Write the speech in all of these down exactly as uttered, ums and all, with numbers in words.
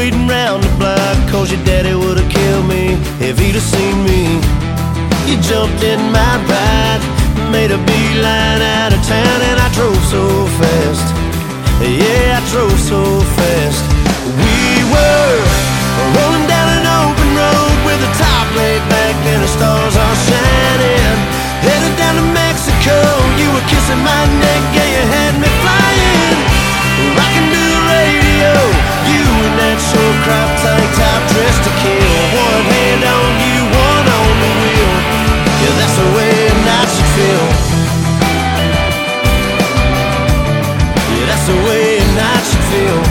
waiting round the block, cause your daddy would've killed me if he'd have seen me. You jumped in my ride, made a beeline out of town, and I drove so fast. Yeah, I drove so fast. We were rolling down an open road with the top laid back and the stars all shining. Headed down to Mexico, you were kissing my neck, yeah, you had me flying. Rocking to the radio, you in that short crop tank top, dressed to kill. One hand on you, one on the wheel. Yeah, that's the way a night should feel. Yeah, that's the way a night should feel.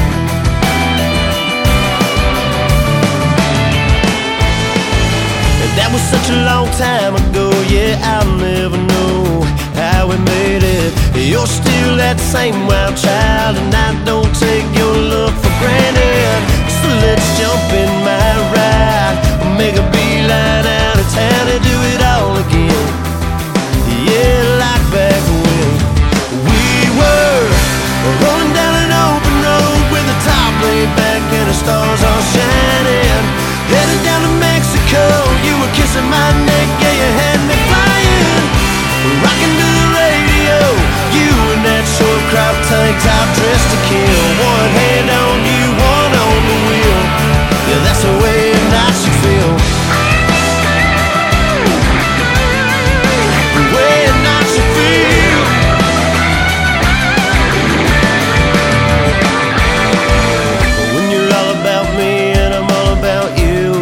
That was such a long time ago, yeah, I'll never know how we made it. You're still that same wild child, and I don't take your love for granted. So let's jump in my ride, make a beeline out of town and do it all again. Yeah, like back when we were rolling down an open road with the top laid back and the stars all shining. Headed down to Mexico, you were kissing my neck, yeah, you had me flying. Rocking to the radio, you in that short crop tank top, dressed to kill. One hand on you, one on the wheel. Yeah, that's the way a night should feel. The way a night should feel. When you're all about me and I'm all about you,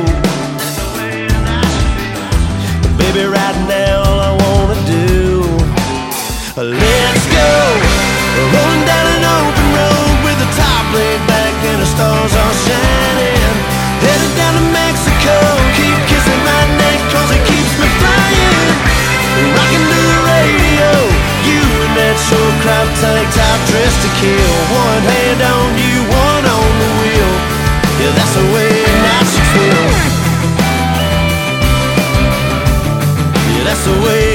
baby, right now all I wanna do, let's go. Rolling down an open road with the top laid back and the stars all shining. Headed down to Mexico, keep kissing my neck cause it keeps me flying. Rocking to the radio, you in that short crop tank top, dressed to kill. One hand on you, one on the wheel. Yeah, that's the way a night should feel. That's the way